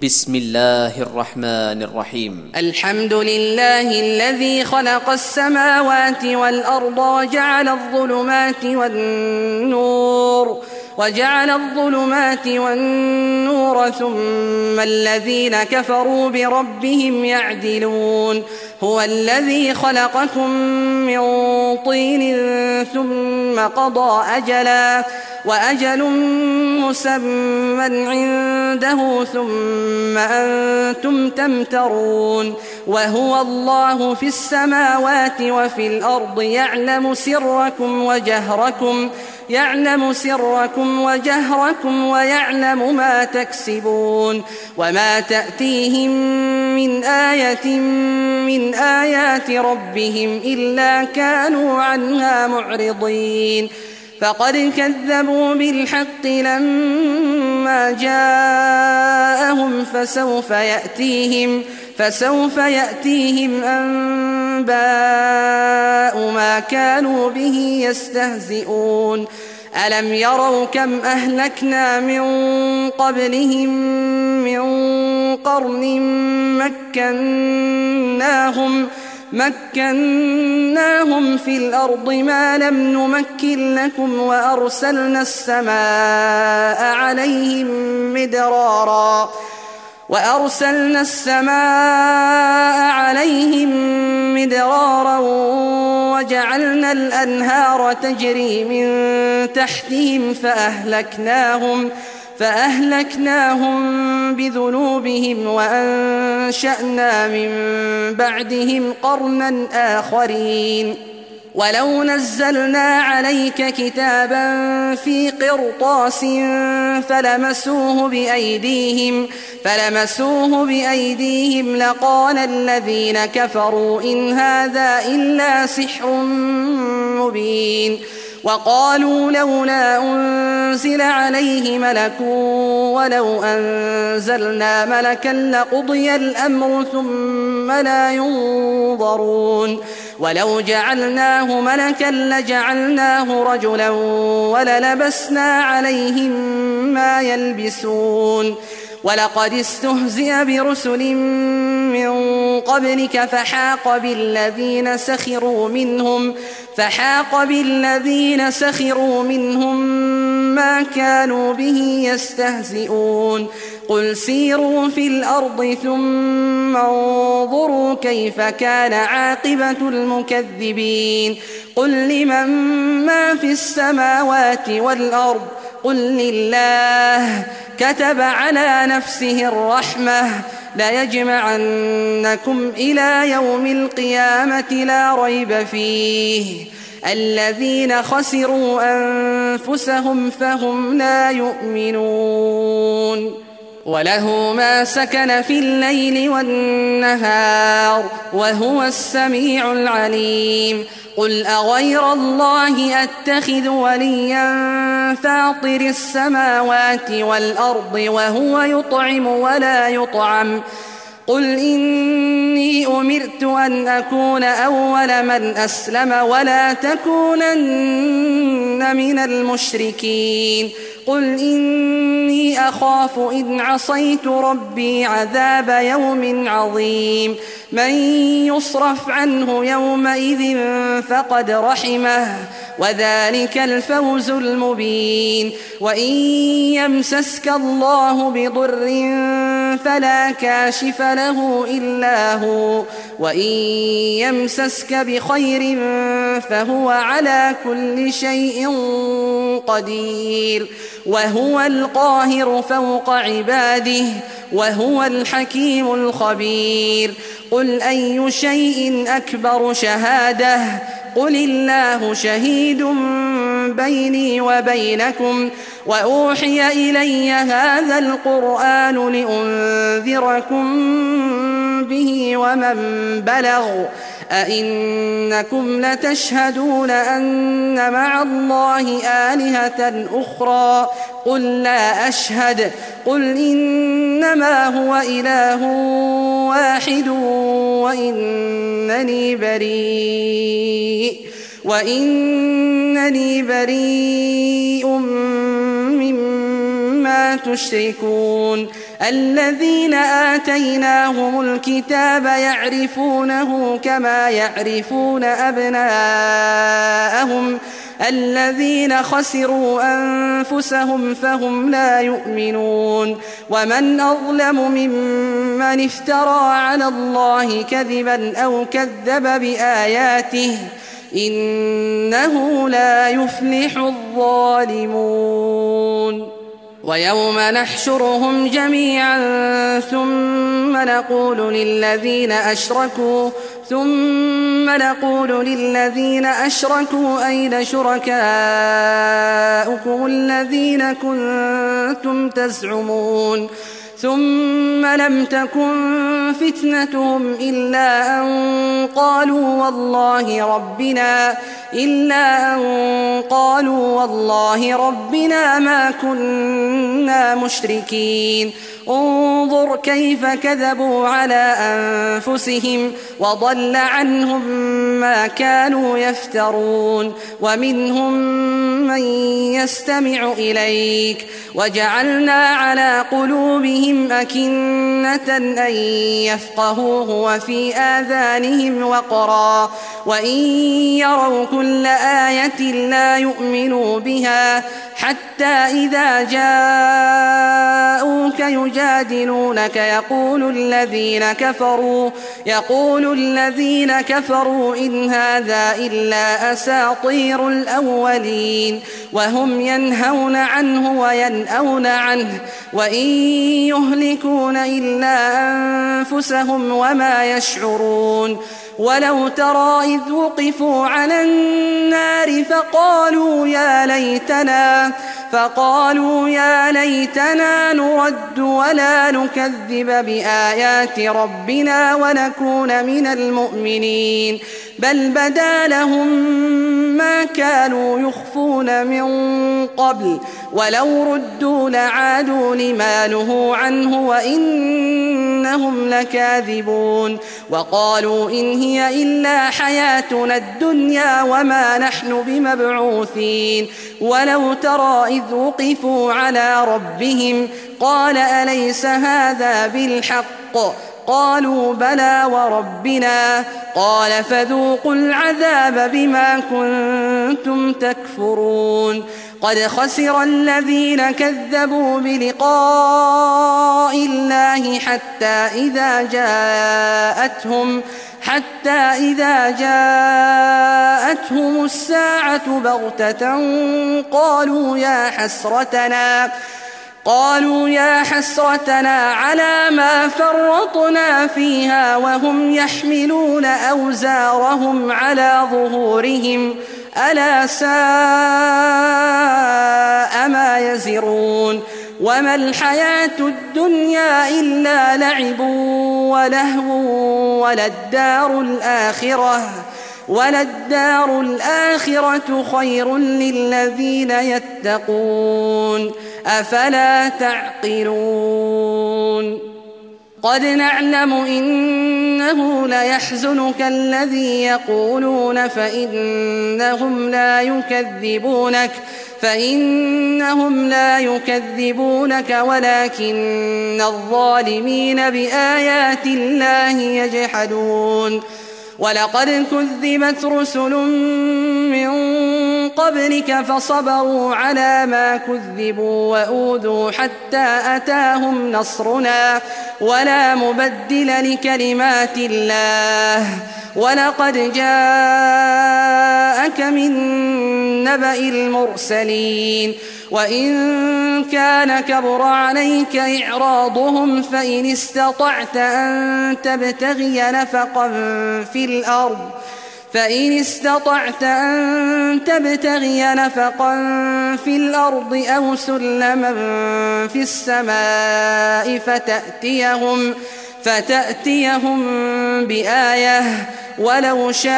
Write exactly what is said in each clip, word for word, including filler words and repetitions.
بسم الله الرحمن الرحيم. الحمد لله الذي خلق السماوات والأرض وجعل الظلمات والنور وجعل الظلمات والنور ثم الذين كفروا بربهم يعدلون. هو الذي خلقكم من طين ثم قضى أجلا وأجل مسمى عنده ثم أنتم تمترون. وهو الله في السماوات وفي الأرض يعلم سركم وجهركم يعلم سركم وجهركم ويعلم ما تكسبون. وما تأتيهم من آية من آيات ربهم إلا كانوا عنها معرضين. فقد كذبوا بالحق لما جاءهم فسوف يأتيهم فسوف يأتيهم أنباء ما كانوا به يستهزئون. ألم يروا كم أهلكنا من قبلهم من قرن مكناهم مكناهم في الأرض ما لم نمكن لكم وأرسلنا السماء عليهم مدرارا وأرسلنا السماء عليهم مدرارا وجعلنا الأنهار تجري من تحتهم فأهلكناهم فأهلكناهم بذنوبهم وأنشأنا من بعدهم قرنا آخرين. ولو نزلنا عليك كتابا في قرطاس فلمسوه بأيديهم فلمسوه بأيديهم لقال الذين كفروا إن هذا إلا سحر مبين. وقالوا لولا أنزل عليه ملك ولو أنزلنا ملكا لقضي الأمر ثم لا ينظرون. ولو جعلناه ملكا لجعلناه رجلا وللبسنا عليهم ما يلبسون. ولقد استهزئ برسل من قبلك فحاق بالذين سخروا منهم فحاق بالذين سخروا منهم ما كانوا به يستهزئون. قل سيروا في الأرض ثم انظروا كيف كان عاقبة المكذبين. قل لمن ما في السماوات والأرض قل لله كتب على نفسه الرحمة ليجمعنكم إلى يوم القيامة لا ريب فيه الذين خسروا أنفسهم فهم لا يؤمنون. وله ما سكن في الليل والنهار وهو السميع العليم. قل أغير الله أتخذ وليا فاطر السماوات والأرض وهو يطعم ولا يطعم قل إني أمرت أن أكون أول من أسلم ولا تكونن من المشركين. قل إني أخاف إن عصيت ربي عذاب يوم عظيم. من يصرف عنه يومئذ فقد رحمه وذلك الفوز المبين. وإن يمسسك الله بضر فلا كاشف له إلا هو وإن يمسسك بخير فهو على كل شيء قدير. وهو القاهر فوق عباده وهو الحكيم الخبير. قل أي شيء أكبر شهادة قل الله شهيد بيني وبينكم وأوحي إلي هذا القرآن لأنذركم به ومن بلغ أئنكم لتشهدون أن مع الله آلهة أخرى قل لا أشهد قل إنما هو إله واحد وإنني بريء وإنني بريء مما تشركون. الذين آتيناهم الكتاب يعرفونه كما يعرفون أبناءهم الذين خسروا أنفسهم فهم لا يؤمنون ومن أظلم ممن افترى على الله كذبا أو كذب بآياته إنه لا يفلح الظالمون ويوم نحشرهم جميعا ثم نقول للذين أشركوا ثم نقول للذين أشركوا أين شركاؤكم الذين كنتم تزعمون ثم لم تكن فتنتهم إلا أن قالوا والله ربنا إلا أن قالوا والله ربنا ما كنا مشركين انظر كيف كذبوا على أنفسهم وضل عنهم ما كانوا يفترون ومنهم من يستمع إليك وجعلنا على قلوبهم أكنة أن يفقهوه وفي آذانهم وقرا وإن يروا كل آية لا يؤمنوا بها حتى إذا جاءوك يجادلونك يقول الذين كفروا يقول الذين كفروا إن هذا إلا أساطير الأولين وهم ينهون عنه وينأون عنه وإن يهلكون إلا أنفسهم وما يشعرون ولو ترى إذ وقفوا على النار فقالوا يا ليتنا فقالوا يا ليتنا نرد ولا نكذب بآيات ربنا ونكون من المؤمنين بل بدا لهم ما كانوا يخفون من قبل ولو ردوا لعادوا لما نهوا عنه وإنهم لكاذبون وقالوا إن هي إلا حياتنا الدنيا وما نحن بمبعوثين ولو ترى إذ وقفوا على ربهم قال أليس هذا بالحق قالوا بلى وربنا قال فذوقوا العذاب بما كنتم تكفرون قد خسر الذين كذبوا بلقاء الله حتى إذا جاءتهم حتى إذا جاءتهم الساعة بغتة قالوا يا حسرتنا قالوا يا حسرتنا على ما فرطنا فيها وهم يحملون أوزارهم على ظهورهم ألا ساء ما يزرون وما الحياة الدنيا إلا لعب ولهو وللدار الآخرة وللدار الآخرة خير للذين يتقون أفلا تعقلون قد نعلم إنه ليحزنك الذي يقولون فإنهم لا يكذبونك فإنهم لا يكذبونك ولكن الظالمين بآيات الله يجحدون ولقد كذبت رسل من قبلك فصبروا على ما كذبوا وأوذوا حتى أتاهم نصرنا ولا مبدل لكلمات الله ولقد جاءك من نبأ المرسلين وإن كان كبر عليك إعراضهم فإن استطعت أن تبتغي نفقا في الأرض فإن استطعت أن تبتغي نفقا في الأرض أو سلما في السماء فتأتيهم فتأتيهم بآية ولو شاء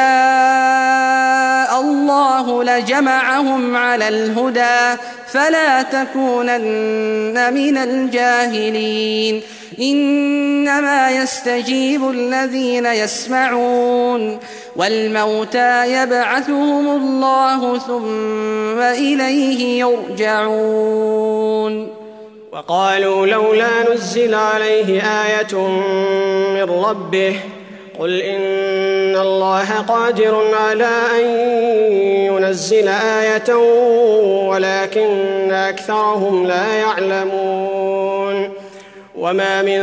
الله لجمعهم على الهدى فلا تكونن من الجاهلين إنما يستجيب الذين يسمعون والموتى يبعثهم الله ثم إليه يرجعون وقالوا لولا نزل عليه آية من ربه قل إن الله قادر على أن ينزل آية ولكن أكثرهم لا يعلمون وما من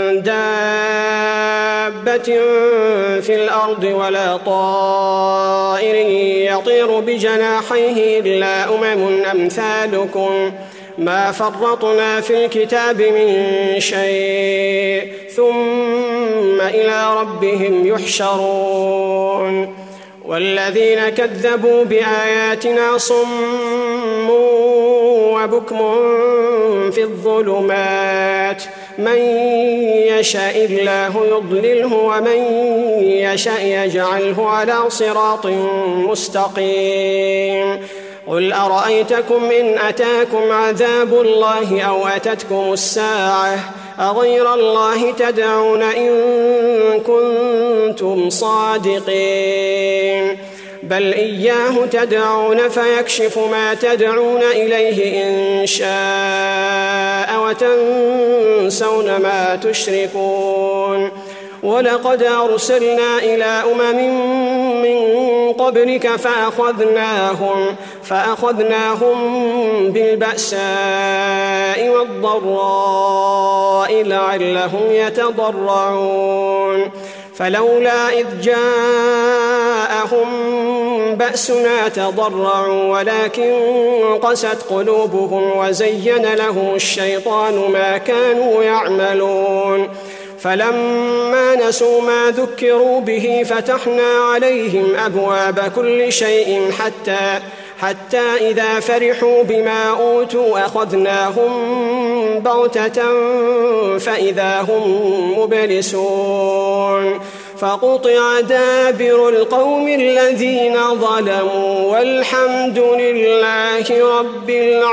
دابة في الأرض ولا طائر يطير بجناحيه إلا أمم أمثالكم ما فرطنا في الكتاب من شيء ثم إلى ربهم يحشرون والذين كذبوا بآياتنا صم وبكم في الظلمات من يشاء الله يضلله ومن يشاء يجعله على صراط مستقيم قل أرأيتكم إن أتاكم عذاب الله أو أتتكم الساعة أغير الله تدعون إن كنتم صادقين بل إياه تدعون فيكشف ما تدعون إليه إن شاء وتنسون ما تشركون ولقد أرسلنا إلى أمم من قبلك فأخذناهم, فأخذناهم بالبأساء والضراء لعلهم يتضرعون فلولا إذ جاءهم بأسنا تضرعوا ولكن قست قلوبهم وزين لهم الشيطان ما كانوا يعملون فلما نسوا ما ذكروا به فتحنا عليهم أبواب كل شيء حتى حتى إذا فرحوا بما أوتوا أخذناهم بغتة فإذا هم مبلسون فقطع دابر القوم الذين ظلموا والحمد لله رب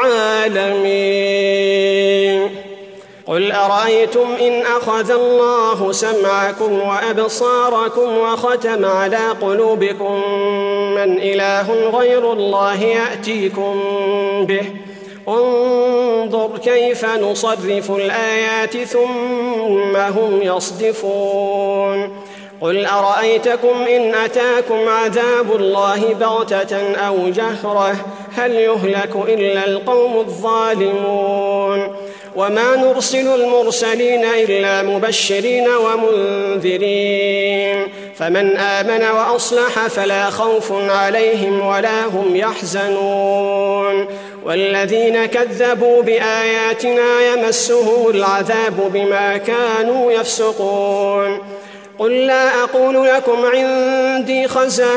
العالمين قل أرأيتم إن أخذ الله سمعكم وأبصاركم وختم على قلوبكم من إله غير الله يأتيكم به انظر كيف نصرف الآيات ثم هم يصدفون قل أرأيتكم إن أتاكم عذاب الله بغتة أو جهرة هل يهلك إلا القوم الظالمون وما نرسل المرسلين إلا مبشرين ومنذرين فمن آمن وأصلح فلا خوف عليهم ولا هم يحزنون والذين كذبوا بآياتنا يمسهم العذاب بما كانوا يفسقون قل لا أقول لكم عندي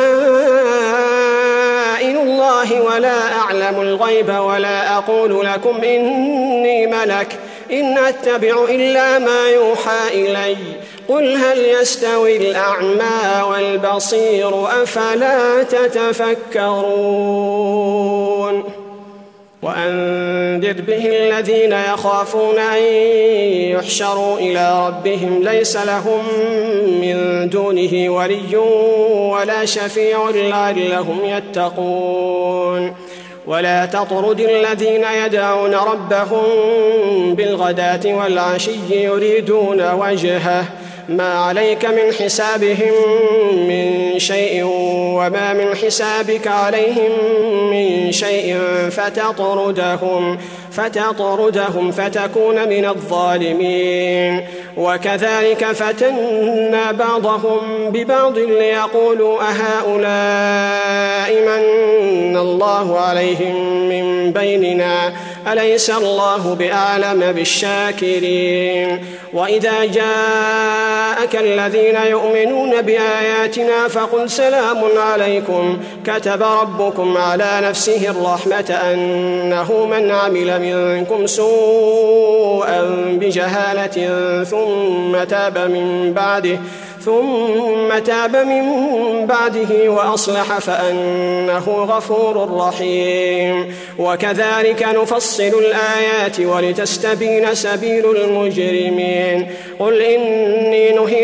خزائن الله ولا أعلم الغيب ولا أقول لكم إني ملك إن أتبع إلا ما يوحى إلي قل هل يستوي الأعمى والبصير أفلا تتفكرون وأنذر به الذين يخافون أن يحشروا إلى ربهم ليس لهم من دونه ولي ولا شفيع لعلهم يتقون ولا تطرد الذين يدعون ربهم بالغداة والعشي يريدون وجهه ما عليك من حسابهم من شيء وما من حسابك عليهم من شيء فتطردهم فتطردهم فتكون من الظالمين وكذلك فتنا بعضهم ببعض ليقولوا أهؤلاء من الله عليهم من بيننا أليس الله بأعلم بالشاكرين وإذا جاءك الذين يؤمنون بآياتنا فقل سلام عليكم كتب ربكم على نفسه الرحمة أنه من عمل منكم سوءا بجهالة ثم تاب من بعده ثم تاب من بعده وأصلح فأنه غفور رحيم وكذلك نفصل الآيات ولتستبين سبيل المجرمين قل إني نهيت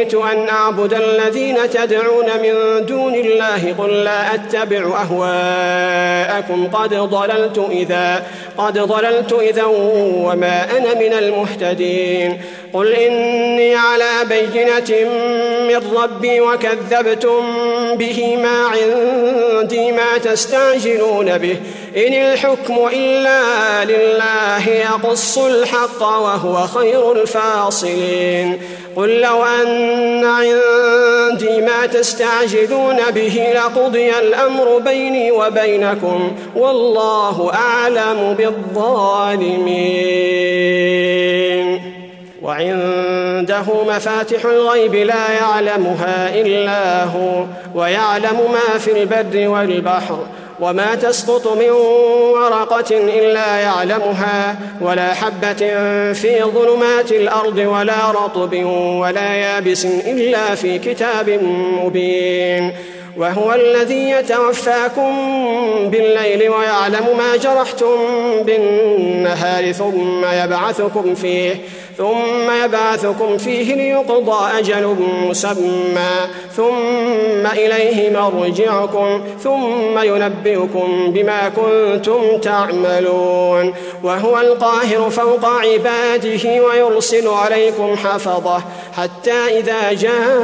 أمرت أن أعبد الذين تدعون من دون الله قل لا أتبع أهواءكم قد ضللت إذا قد ضللت إذا وما أنا من المهتدين. قل إني على بينة من ربي وكذبتم به ما عندي ما تستعجلون به إن الحكم إلا لله يقص الحق وهو خير الفاصلين. قل لو أن عندي ما تستعجلون به لقضي الأمر بيني وبينكم والله أعلم بالظالمين. وعنده مفاتح الغيب لا يعلمها إلا هو ويعلم ما في البر والبحر وما تسقط من ورقة إلا يعلمها ولا حبة في ظلمات الأرض ولا رطب ولا يابس إلا في كتاب مبين. وهو الذي يتوفاكم بالليل ويعلم ما جرحتم بالنهار ثم يبعثكم فيه ثم يبعثكم فيه ليقضى أجل مسمى ثم إليه مرجعكم ثم ينبئكم بما كنتم تعملون. وهو القاهر فوق عباده ويرسل عليكم حفظه حتى إذا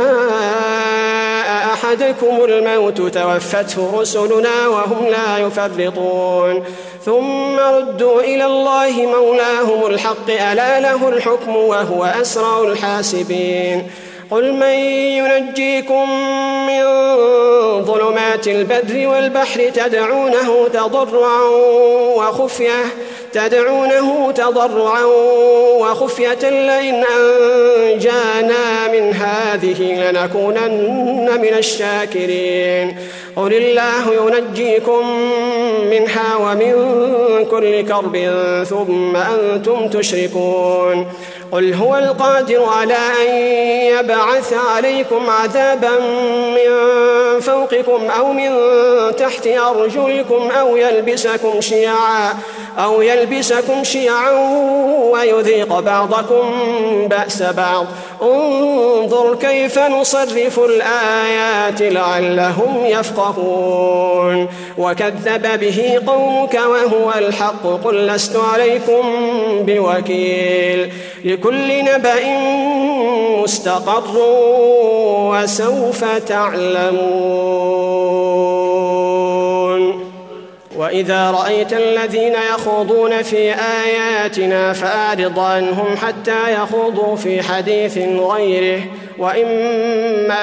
جاء أحدكم الموت توفته رسلنا وهم لا يفرطون ثم ردوا إلى الله مولاهم الحق ألا له الحكم وهو أسرع الحاسبين. قل من ينجيكم من ظلمات البر والبحر تدعونه تضرعا وخفية تدعونه تضرعا وخفية لئن أنجانا من هذه لنكونن من الشاكرين. قل الله ينجيكم منها ومن كل كرب ثم أنتم تشركون. قل هو القادر على أن يبعث عليكم عذابا من فوقكم أو من تحت أرجلكم أو يلبسكم شيعا أو يلبسكم شيعا ويذيق بعضكم بأس بعض. انظر كيف نصرف الآيات لعلهم يفقهون. وكذب به قومك وهو الحق قل لست عليكم بوكيل. لكل نبأ مستقر وسوف تعلمون. وإذا رأيت الذين يخوضون في آياتنا فأعرض عنهم حتى يخوضوا في حديث غيره وإما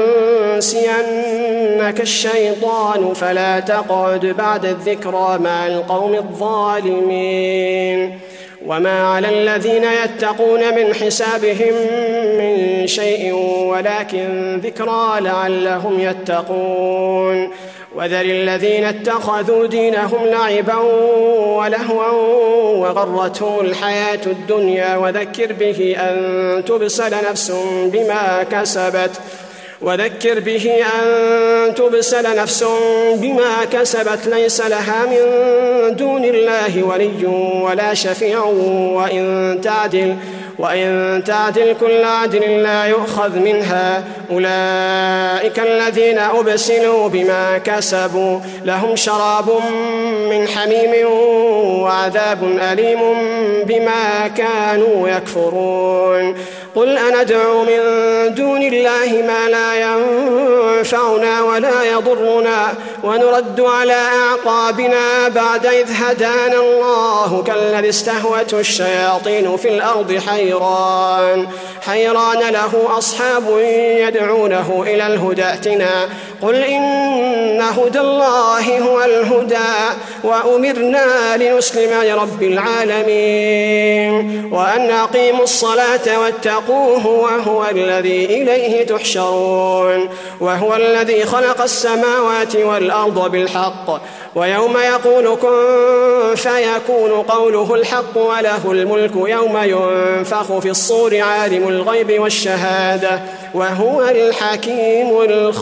ينسينك الشيطان فلا تقعد بعد الذكرى مع القوم الظالمين. وما على الذين يتقون من حسابهم من شيء ولكن ذكرى لعلهم يتقون. وذر الذين اتخذوا دينهم لعبا ولهوا وغرتهم الحياة الدنيا وذكر به أن تبصر نفس بما كسبت وذكر به أن تبصر نفس بما كسبت ليس لها من دون الله ولي ولا شفيع وإن تعدل وإن تعدل كل عدل لا يؤخذ منها. أولئك الذين أبسلوا بما كسبوا لهم شراب من حميم وعذاب أليم بما كانوا يكفرون. قل أندعو من دون الله ما لا ينفعنا ولا يضرنا ونرد على أعقابنا بعد إذ هدانا الله كالذي استهوته الشياطين في الأرض حيران حيران له أصحاب يدعونه إلى الهدى ائتنا. قل إن هدى الله هو الهدى وأمرنا لنسلم لرب العالمين وأن أقيموا الصلاة واتقوه وهو الذي إليه تحشرون. وهو الذي خلق السماوات والأرض بالحق ويوم يقول كن فيكون قوله الحق وله الملك يوم ينفخ في الصور عالم الغيب والشهادة وهو الحكيم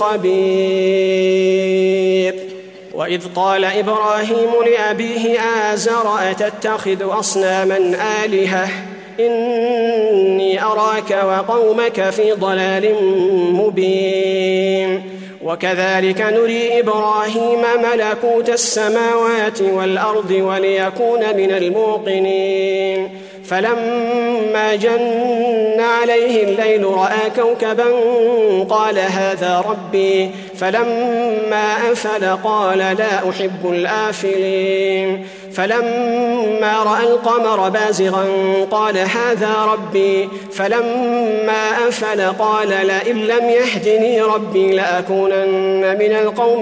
الخبير. وإذ قال إبراهيم لأبيه آزر أتتخذ أصناما آلهة إني أراك وقومك في ضلال مبين. وكذلك نري إبراهيم ملكوت السماوات والأرض وليكون من الموقنين. فلما جن عليه الليل رأى كوكبا قال هذا ربي، فلما أفل قال لا أحب الآفلين. فلما رأى القمر بازغا قال هذا ربي، فلما أفل قال لئن لم يهدني ربي لأكونن من القوم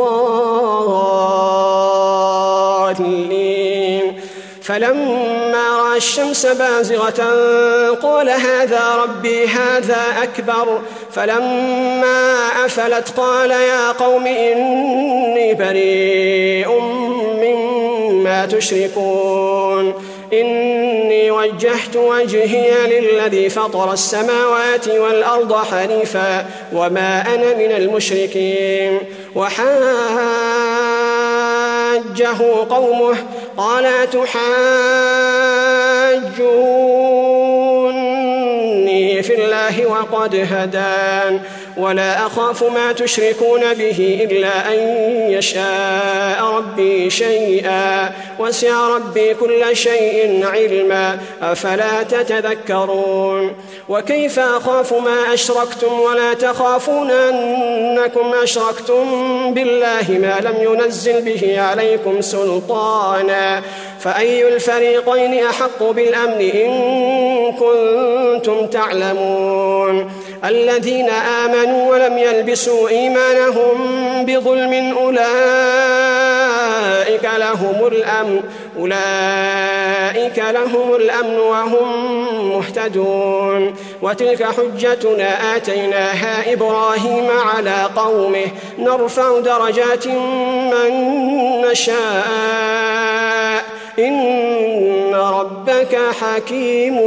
الضالين. فلما رأى الشمس بازغة قال هذا ربي هذا أكبر. فلما أفلت قال يا قوم إني بريء مما تشركون. إني وجهت وجهي للذي فطر السماوات والأرض حنيفا وما أنا من المشركين. وحاجه قومه قال تحاجوني في الله وقد هدان ولا أخاف ما تشركون به إلا أن يشاء ربي شيئا وسع ربي كل شيء علما أفلا تتذكرون. وكيف أخاف ما أشركتم ولا تخافون أنكم أشركتم بالله ما لم ينزل به عليكم سلطانا فأي الفريقين أحق بالأمن إن كنتم تعلمون. الذين آمنوا ولم يلبسوا إيمانهم بظلم أولئك لهم الأمن أولئك لهم الأمن وهم مهتدون. وتلك حجتنا آتيناها إبراهيم على قومه نرفع درجات من نشاء إن ربك حكيم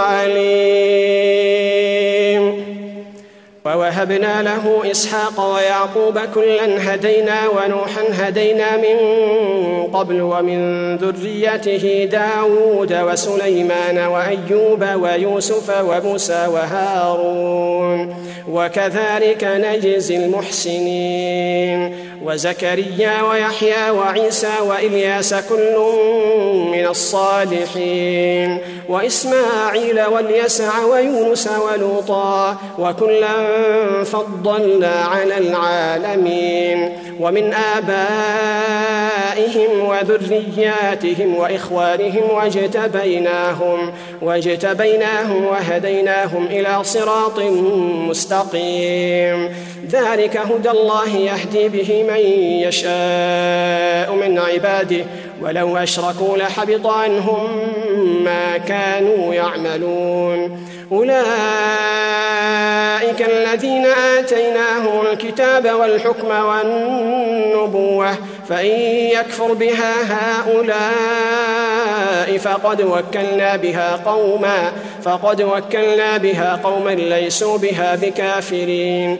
عليم. ووهبنا له إسحاق ويعقوب كلا هدينا ونوحا هدينا من قبل ومن ذريته داود وسليمان وأيوب ويوسف وموسى وهارون وكذلك نجزي المحسنين. وزكريا ويحيى وعيسى وإلياس كل من الصالحين وإسماعيل واليسع ويونس ولوطا وكلا فضلنا على العالمين. ومن آبائهم وذرياتهم وإخوانهم واجتبيناهم واجتبيناهم وهديناهم إلى صراط مستقيم. ذلك هدى الله يهدي به من يشاء من عباده ولو أشركوا لحبط عنهم ما كانوا يعملون. أولئك الذين آتيناهم الكتاب والحكم والنبوة فإن يكفر بها هؤلاء فقد وكلنا بها قوما فقد وكلنا بها قوما ليسوا بها بكافرين.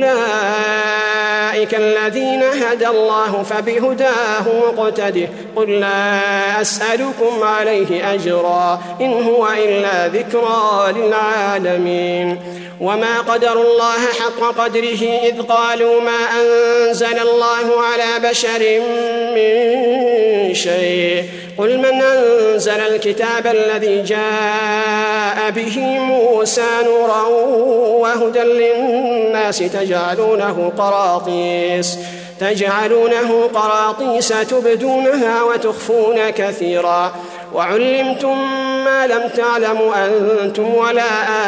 أولئك الذين هدى الله فبهداه مقتده قل لا أسألكم عليه أجرا إن هو إلا ذكرى للعالمين. وما قدروا الله حق قدره إذ قالوا ما أنزل الله على بشر من شيء قل من أنزل الكتاب الذي جاء به موسى نورا وهدى للناس تجعلونه قراطيس تجعلونه قراطيس تبدونها وتخفون كثيرا وعلمتم ما لم تعلموا أنتم ولا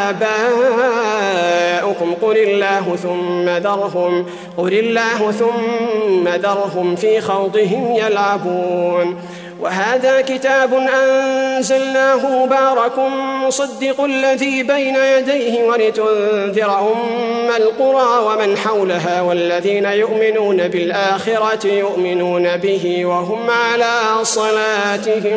آباؤكم قل الله ثم ذرهم قل الله ثم ذرهم في خوضهم يلعبون. وهذا كتاب أنزلناه مبارك مصدق الذي بين يديه ولتنذر أم القرى ومن حولها والذين يؤمنون بالآخرة يؤمنون به وهم على صلاتهم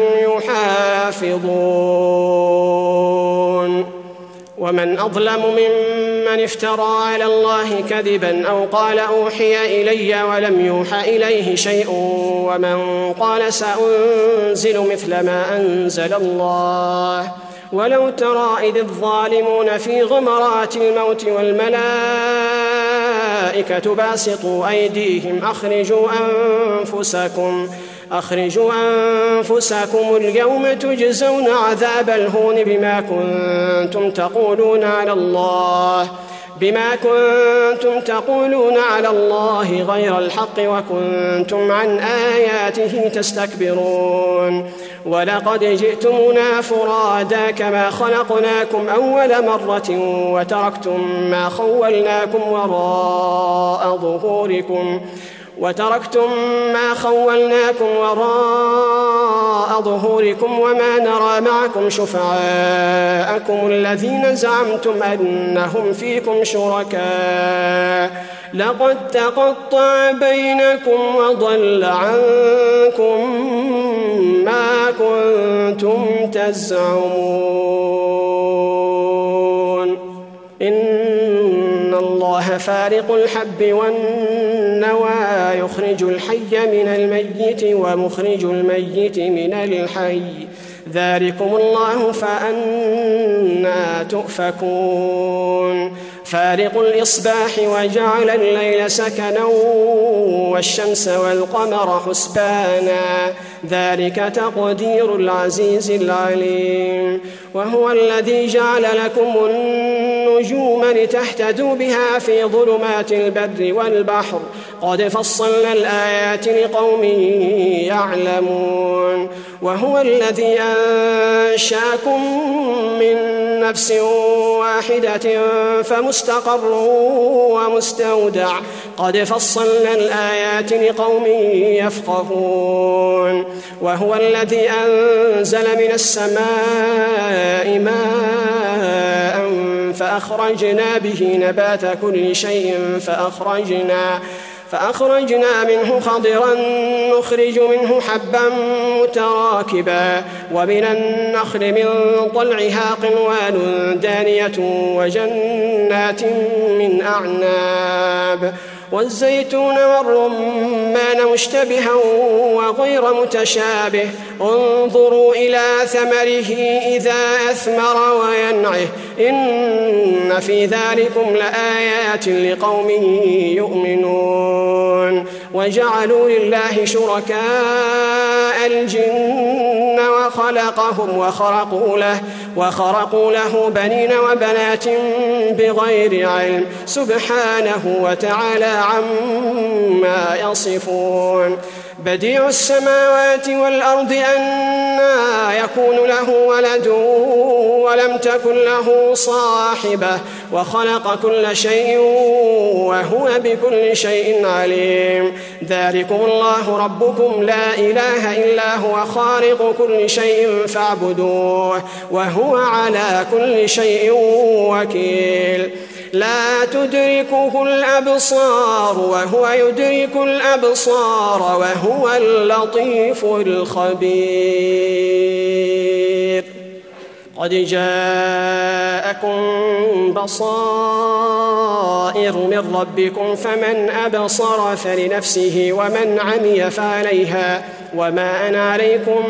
يحافظون. ومن أظلم ممن افترى على الله كذبا أو قال أوحي إلي ولم يوحى إليه شيء ومن قال سأنزل مثل ما أنزل الله ولو ترى إذ الظالمون في غمرات الموت والملائكة باسطوا أيديهم أخرجوا أنفسكم أخرجوا أنفسكم اليوم تجزون عذاب الهون بما كنتم تقولون على الله بما كنتم تقولون على الله غير الحق وكنتم عن آياته تستكبرون ولقد جئتمونا فرادا كما خلقناكم أول مرة وتركتم ما خولناكم وراء ظهوركم وتركتم ما خولناكم وراء ظهوركم وما نرى معكم شفعاءكم الذين زعمتم أنهم فيكم شركاء لقد تقطع بينكم وضل عنكم ما كنتم تزعمون إن الله فارق الحب والنوى يخرج الحي من الميت ومخرج الميت من الحي ذلكم الله فأنى تؤفكون فارق الإصباح وجعل الليل سكنا والشمس والقمر حسبانا ذلك تقدير العزيز العليم وهو الذي جعل لكم النجوم لتهتدوا بها في ظلمات البر والبحر قد فصلنا الآيات لقوم يعلمون وهو الذي أنشاكم من نفس واحدة فمستقر ومستودع قد فصلنا الآيات لقوم يفقهون وهو الذي أنزل من السماء ماء فأخرجنا به نبات كل شيء فأخرجنا فأخرجنا منه خضرا نخرج منه حبا متراكبا ومن النخل من طلعها قنوان دانية وجنات من أعناب والزيتون والرمان مشتبها وغير متشابه انظروا إلى ثمره إذا أثمر وينعه إن في ذلكم لآيات لقوم يؤمنون وجعلوا لله شركاء الجن وخلقهم وخرقوا له وخرقوا له بنين وبنات بغير علم سبحانه وتعالى عما يصفون بديع السماوات والأرض أنى يكون له ولد ولم تكن له صاحبة وخلق كل شيء وهو بكل شيء عليم ذلكم الله ربكم لا إله إلا هو خالق كل شيء فاعبدوه وهو على كل شيء وكيل لا تدركه الأبصار وهو يدرك الأبصار وهو اللطيف الخبير قد جاءكم بصائر من ربكم فمن أبصر فلنفسه ومن عمي فعليها وما أنا عليكم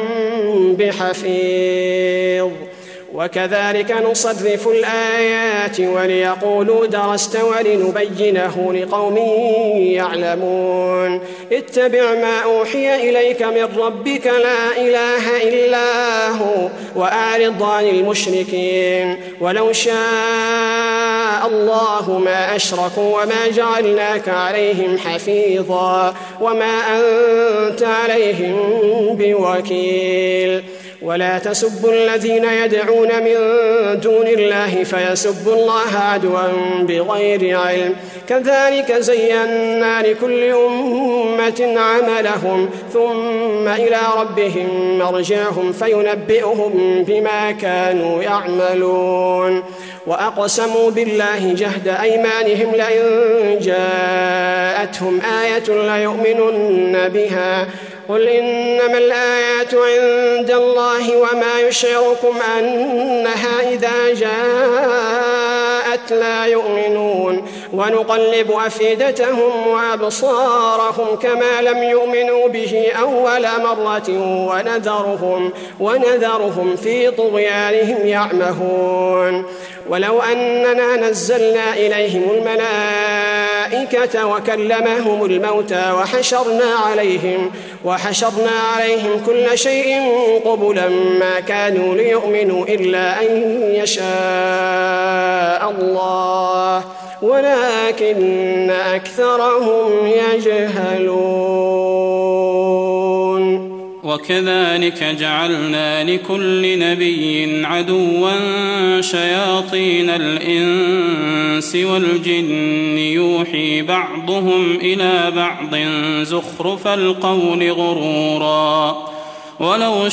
بحفيظ وكذلك نصرف الآيات وليقولوا درست ولنبينه لقوم يعلمون اتبع ما أوحي إليك من ربك لا إله إلا هو وأعرض عن المشركين ولو شاء الله ما أشركوا وما جعلناك عليهم حفيظا وما أنت عليهم بوكيل ولا تسبوا الذين يدعون من دون الله فيسبوا الله عدوا بغير علم كذلك زينا لكل أمة عملهم ثم إلى ربهم مرجعهم فينبئهم بما كانوا يعملون وأقسموا بالله جهد أيمانهم لئن جاءتهم آية ليؤمنن بها قل إنما الآيات عند الله وما يشعركم أنها إذا جاءت الآيات لا يؤمنون ونقلب أفئدتهم وأبصارهم كما لم يؤمنوا به أول مرة ونذرهم, ونذرهم في طغيانهم يعمهون ولو أننا نزلنا إليهم الملائكة وكلمهم الموتى وحشرنا عليهم, وحشرنا عليهم كل شيء قبلا ما كانوا ليؤمنوا إلا أن يشاء الله ولكن أكثرهم يجهلون. وكذلك جعلنا لكل نبي عدوا شياطين الإنس والجن يوحي بعضهم إلى بعض زخرف القول غرورا ولو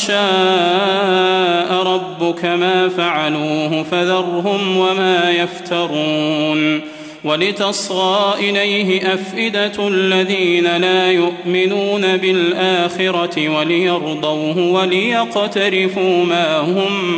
شاء ربك ما فعلوه فذرهم وما يفترون ولتصغى إليه أفئدة الذين لا يؤمنون بالآخرة وليرضوه وليقترفوا ما هم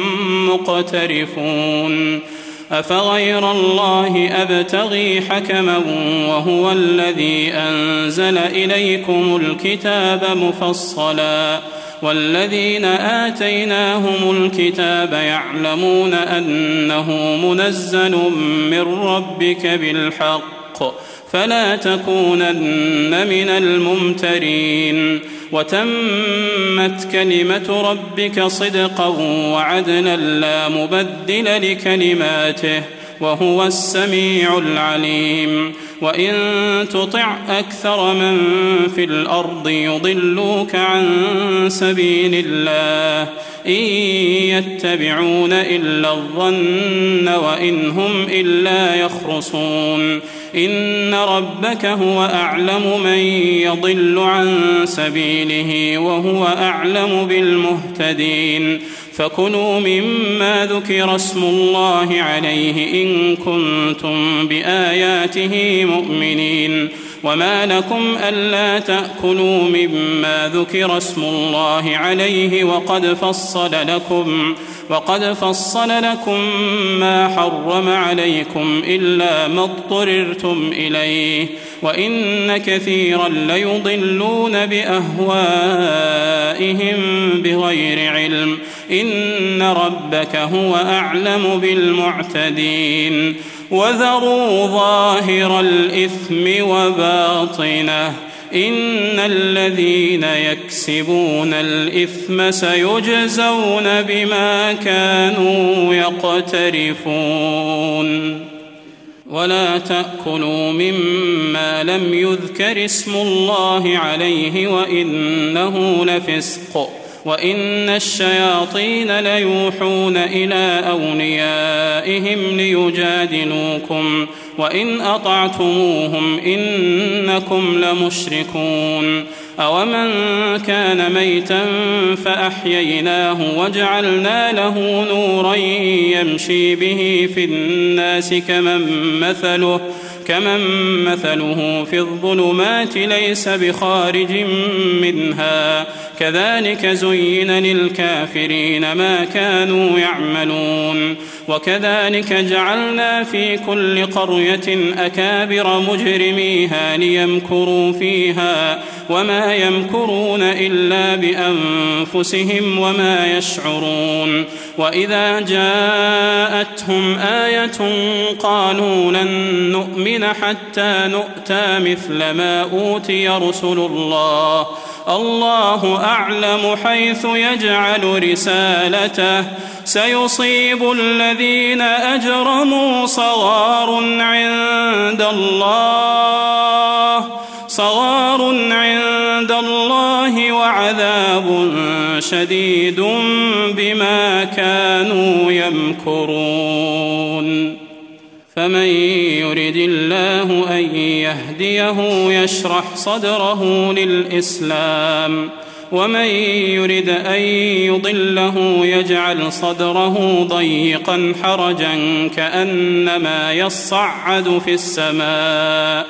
مقترفون أفغير الله أبتغي حكما وهو الذي أنزل إليكم الكتاب مفصلا والذين آتيناهم الكتاب يعلمون أنه منزل من ربك بالحق فلا تكونن من الممترين وتمت كلمة ربك صدقا وعدلا لا مبدل لكلماته وهو السميع العليم وإن تطع أكثر من في الأرض يضلوك عن سبيل الله إن يتبعون إلا الظن وإن هم إلا يخرصون إن ربك هو أعلم من يضل عن سبيله وهو أعلم بالمهتدين فكلوا مما ذكر اسم الله عليه إن كنتم بآياته مؤمنين وما لكم ألا تأكلوا مما ذكر اسم الله عليه وقد فصل لكم وقد فصل لكم ما حرم عليكم إلا ما اضطررتم إليه وإن كثيرا ليضلون بأهوائهم بغير علم إن ربك هو أعلم بالمعتدين وذروا ظاهر الإثم وباطنه إن الذين يكسبون الإثم سيجزون بما كانوا يقترفون ولا تأكلوا مما لم يذكر اسم الله عليه وإنه لفسق وإن الشياطين ليوحون إلى أوليائهم ليجادلوكم وإن أطعتموهم إنكم لمشركون أومن كان ميتا فأحييناه وجعلنا له نورا يمشي به في الناس كمن مثله كمن مثله في الظلمات ليس بخارج منها كذلك زين للكافرين ما كانوا يعملون وكذلك جعلنا في كل قرية أكابر مجرميها ليمكروا فيها وما يمكرون إلا بأنفسهم وما يشعرون وإذا جاءتهم آية قالوا لن نؤمن حتى نؤتى مثل ما أوتي رسل الله الله أعلم حيث يجعل رسالته سيصيب الذين أجرموا صغار عند الله صغار عند الله وعذاب شديد بما كانوا يمكرون فمن يرد الله أن يهديه يشرح صدره للإسلام ومن يرد أن يضله يجعل صدره ضيقا حرجا كأنما يصعد في السماء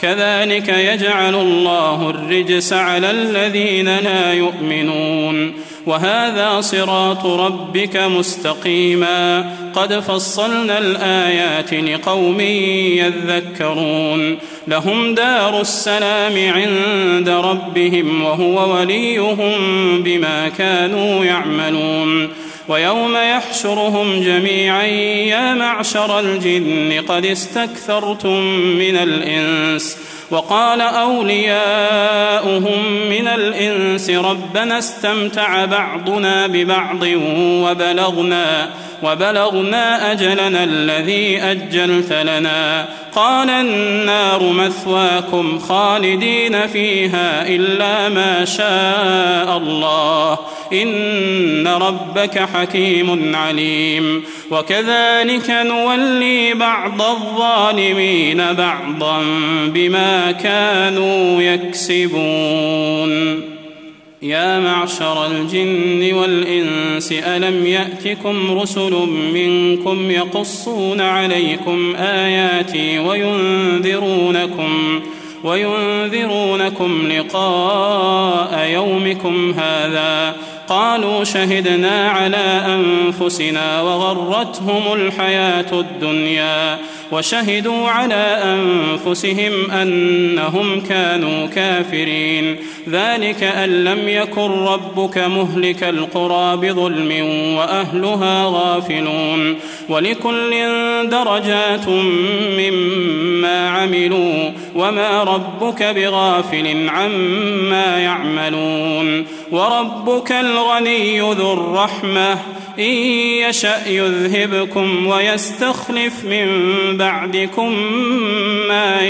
كذلك يجعل الله الرجس على الذين لا يؤمنون وهذا صراط ربك مستقيما قد فصلنا الآيات لقوم يذكرون لهم دار السلام عند ربهم وهو وليهم بما كانوا يعملون ويوم يحشرهم جميعا يا معشر الجن قد استكثرتم من الإنس وقال أولياؤهم من الإنس ربنا استمتع بعضنا ببعض وبلغنا وبلغنا أجلنا الذي أجلت لنا قال النار مثواكم خالدين فيها إلا ما شاء الله إن ربك حكيم عليم وكذلك نولي بعض الظالمين بعضا بما كانوا يكسبون يا معشر الجن والإنس ألم يأتكم رسل منكم يقصون عليكم آياتي وينذرونكم وينذرونكم لقاء يومكم هذا قالوا شهدنا على أنفسنا وغرتهم الحياة الدنيا وشهدوا على أنفسهم أنهم كانوا كافرين ذلك أن لم يكن ربك مهلك القرى بظلم وأهلها غافلون ولكل درجات مما عملوا وما ربك بغافل عما يعملون وربك الغني ذو الرحمة إن يشأ يذهبكم ويستخلف من بعدكم ما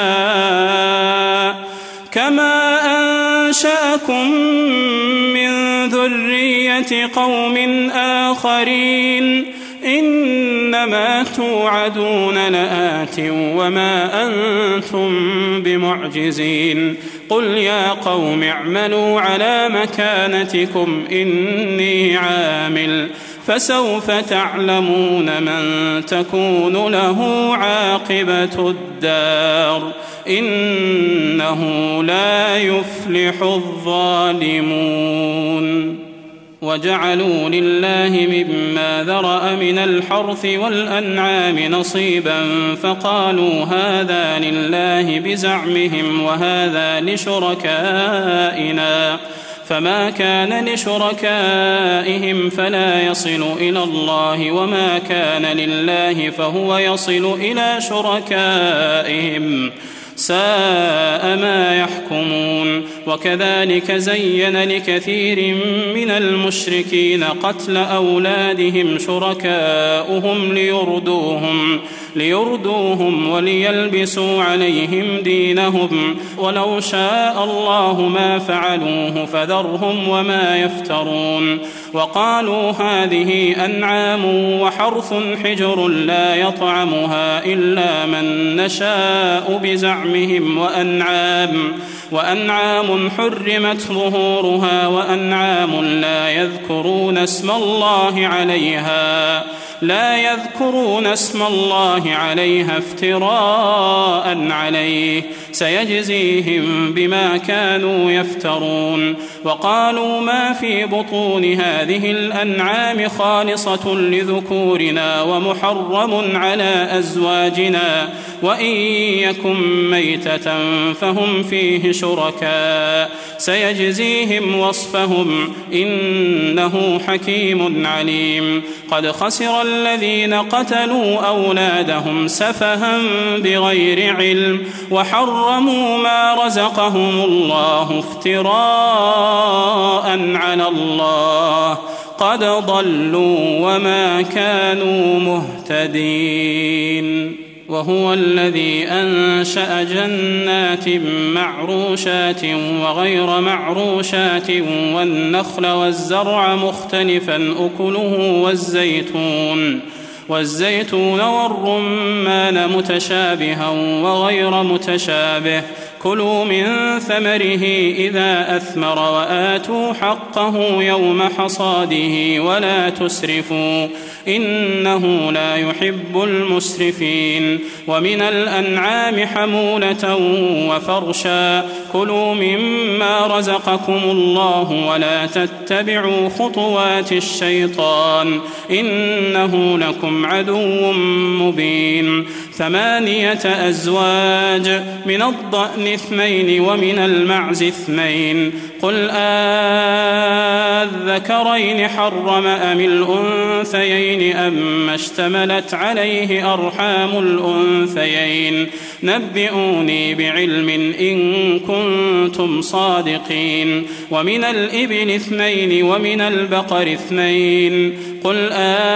يشاء كما أنشأكم من ذرية قوم آخرين إنما توعدون لآت وما أنتم بمعجزين قل يا قوم اعملوا على مكانتكم إني عامل فسوف تعلمون من تكون له عاقبة الدار إنه لا يفلح الظالمون وجعلوا لله مما ذرأ من الحرث والأنعام نصيبا فقالوا هذا لله بزعمهم وهذا لشركائنا فما كان لشركائهم فلا يصل إلى الله وما كان لله فهو يصل إلى شركائهم ساء ما يحكمون وكذلك زين لكثير من المشركين قتل أولادهم شركاؤهم ليردوهم ليردوهم وليلبسوا عليهم دينهم ولو شاء الله ما فعلوه فذرهم وما يفترون وقالوا هذه أنعام وحرث حجر لا يطعمها إلا من نشاء بزعمهم وأنعام وأنعام حرمت ظهورها وأنعام لا يذكرون اسم الله عليها لا يذكرون اسم الله عليها افتراء عليه سيجزيهم بما كانوا يفترون وقالوا ما في بطون هذه الأنعام خالصة لذكورنا ومحرم على أزواجنا وإن يكن ميتة فهم فيه شركاء سيجزيهم وصفهم إنه حكيم عليم قد خسر الذين قتلوا أولادهم سفها بغير علم وحرموا ما رزقهم الله افتراء على الله قد ضلوا وما كانوا مهتدين وهو الذي أنشأ جنات معروشات وغير معروشات والنخل والزرع مختلفا أكله والزيتون والزيتون والرمان متشابها وغير متشابه كلوا من ثمره إذا أثمر وآتوا حقه يوم حصاده ولا تسرفوا إنه لا يحب المسرفين ومن الأنعام حمولة وفرشا كلوا مما رزقكم الله ولا تتبعوا خطوات الشيطان إنه لكم عدو مبين ثمانية أزواج من الضأن اثنين ومن المعز اثنين قل آذكرين حرم أم الأنثيين أم اشتملت عليه أرحام الأنثيين نبئوني بعلم إن كنتم صادقين ومن الإبل اثنين ومن البقر اثنين قل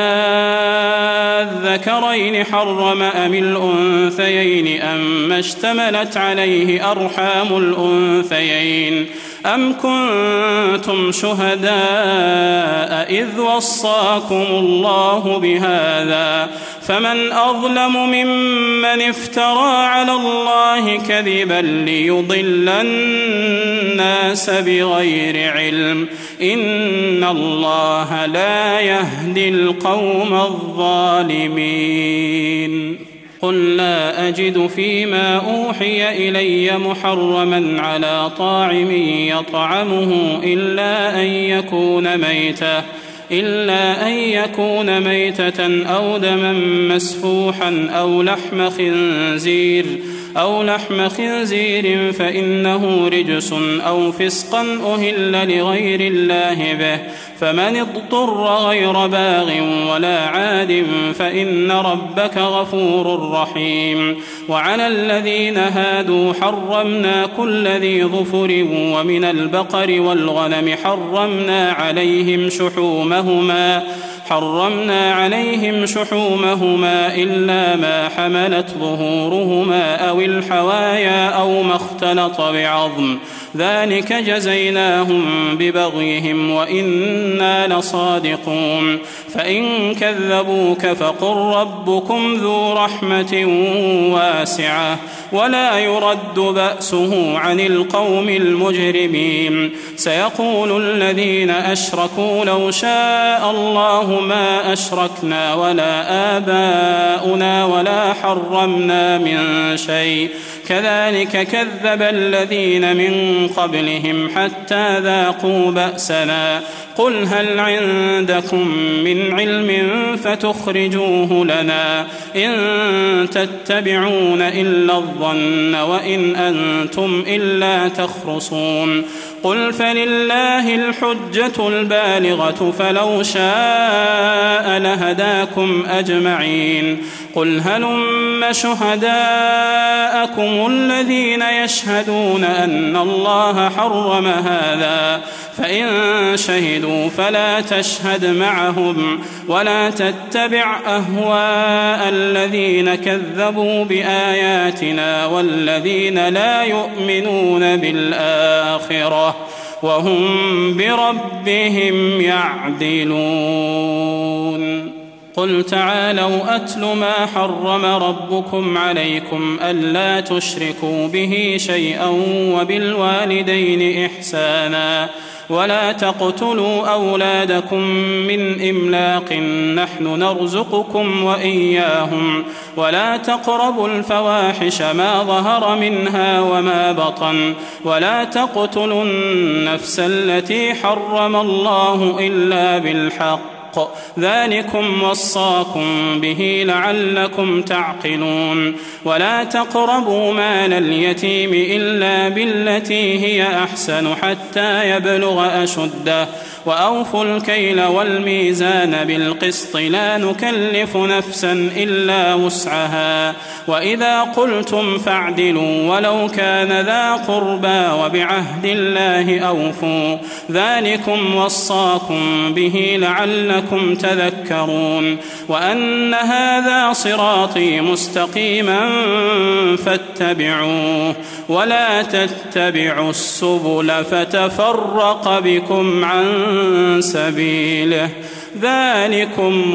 آذكرين حرم أم الأنثيين أم اشتملت عليه أرحام الأنثيين أم كنتم شهداء إذ وصاكم الله بهذا فمن أظلم ممن افترى على الله كذبا ليضل الناس بغير علم إن الله لا يهدي القوم الظالمين قل لا أجد فيما أوحي إلي محرما على طاعم يطعمه إلا أن يكون ميتة إلا أن يكون ميتة أو دما مسفوحا أو لحم خنزير أو لحم خنزير فإنه رجس أو فسقا أهل لغير الله به فمن اضطر غير باغ ولا عاد فإن ربك غفور رحيم وعلى الذين هادوا حرمنا كل ذي ظفر ومن البقر والغنم حرمنا عليهم شحومهما حرمنا عليهم شحومهما إلا ما حملت ظهورهما أو الحوايا أو ما اختلط بعظم ذلك جزيناهم ببغيهم وإنا لصادقون فإن كذبوك فقل ربكم ذو رحمة واسعة ولا يرد بأسه عن القوم المجرمين سيقول الذين أشركوا لو شاء الله ما أشركنا ولا آباؤنا ولا حرمنا من شيء كذلك كذب الذين من قبلهم حتى ذاقوا بأسنا قل هل عندكم من علم فتخرجوه لنا إن تتبعون إلا الظن وإن أنتم إلا تخرصون قل فلله الحجة البالغة فلو شاء لهداكم أجمعين قل هلم شهداءكم الذين يشهدون أن الله حرم هذا فإن شهدوا فلا تشهد معهم ولا تتبع أهواء الذين كذبوا بآياتنا والذين لا يؤمنون بالآخرة وهم بربهم يعدلون قل تعالوا أتل ما حرم ربكم عليكم ألا تشركوا به شيئا وبالوالدين إحسانا ولا تقتلوا أولادكم من إملاق نحن نرزقكم وإياهم ولا تقربوا الفواحش ما ظهر منها وما بطن ولا تقتلوا النفس التي حرم الله إلا بالحق ذلكم وصاكم به لعلكم تعقلون ولا تقربوا مال اليتيم إلا بالتي هي أحسن حتى يبلغ أشده وأوفوا الكيل والميزان بالقسط لا نكلف نفسا إلا وسعها وإذا قلتم فاعدلوا ولو كان ذا قربى وبعهد الله أوفوا ذلكم وصاكم به لعلكم تذكرون وأن هذا صراطي مستقيما فاتبعوه ولا تتبعوا السبل فتفرق بكم عن سبيله ذلكم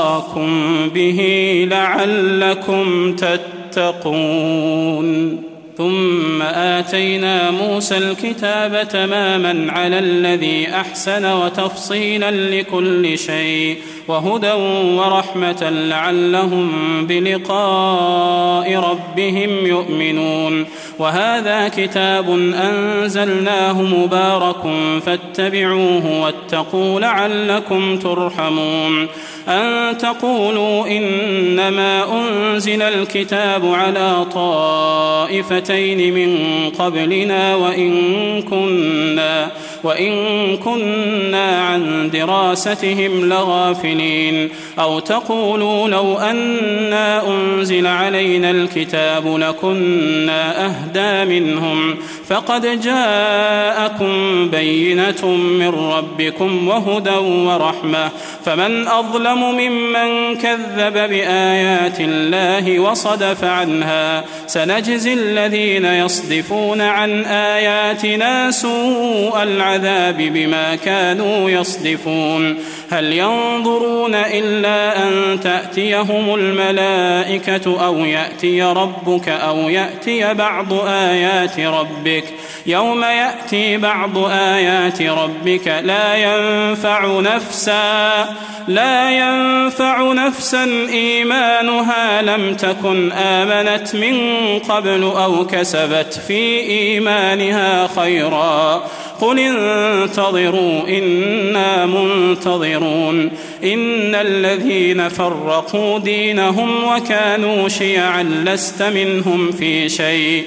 وصاكم به لعلكم تتقون ثم آتينا موسى الكتاب تماما على الذي أحسن وتفصيلا لكل شيء وهدى ورحمة لعلهم بلقاء ربهم يؤمنون. وهذا كتاب أنزلناه مبارك فاتبعوه واتقوا لعلكم ترحمون. أن تقولوا إنما أنزل الكتاب على طائفتين من قبلنا وإن كنا, وإن كنا عن دراستهم لغافلين. أو تقولوا لو أنا أنزل علينا الكتاب لكنا أهدى منهم فقد جاءكم بينة من ربكم وهدى ورحمة فمن أظلم ممن كذب بآيات الله وصدف عنها. سنجزي الذين يصدفون عن آياتنا سوء العذاب بما كانوا يصدفون. هل ينظرون إلا أن تأتيهم الملائكة أو يأتي ربك أو يأتي بعض آيات ربك يوم يأتي بعض آيات ربك لا ينفع نفسا لا ينفع نفسا إيمانها لم تكن آمنت من قبل أو كسبت في إيمانها خيرا قل انتظروا إنا منتظرون. إن الذين فرقوا دينهم وكانوا شيعا لست منهم في شيء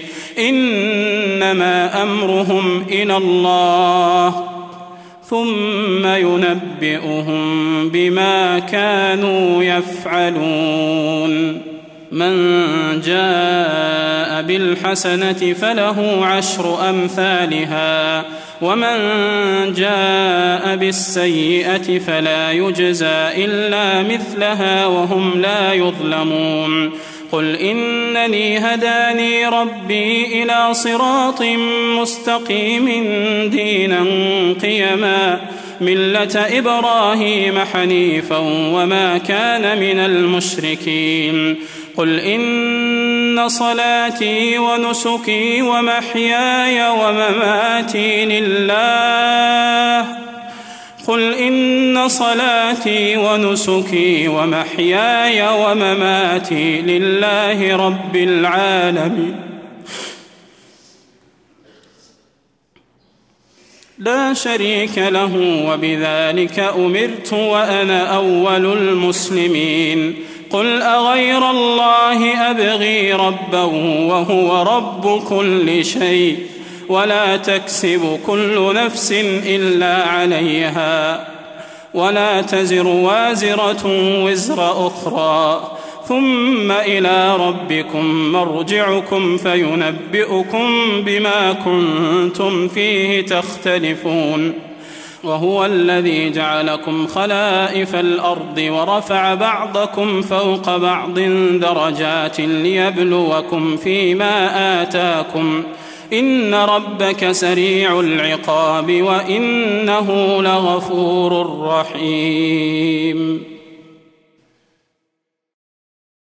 إنما أمرهم إلى الله ثم ينبئهم بما كانوا يفعلون. من جاء بالحسنة فله عشر أمثالها ومن جاء بالسيئة فلا يجزى إلا مثلها وهم لا يظلمون. قل إنني هداني ربي إلى صراط مستقيم دينا قيما ملة إبراهيم حنيفا وما كان من المشركين. قل إن صلاتي ونسكي ومحياي ومماتي لله قل إن صلاتي ونسكي ومحياي ومماتي لله رب العالمين لا شريك له وبذلك أمرت وأنا أول المسلمين. قل أغير الله أبغي ربا وهو رب كل شيء ولا تكسب كل نفس إلا عليها ولا تزر وازرة وزر أخرى ثم إلى ربكم مرجعكم فينبئكم بما كنتم فيه تختلفون. وهو الذي جعلكم خلائف الأرض ورفع بعضكم فوق بعض درجات ليبلوكم فيما آتاكم إن ربك سريع العقاب وإنه لغفور رحيم.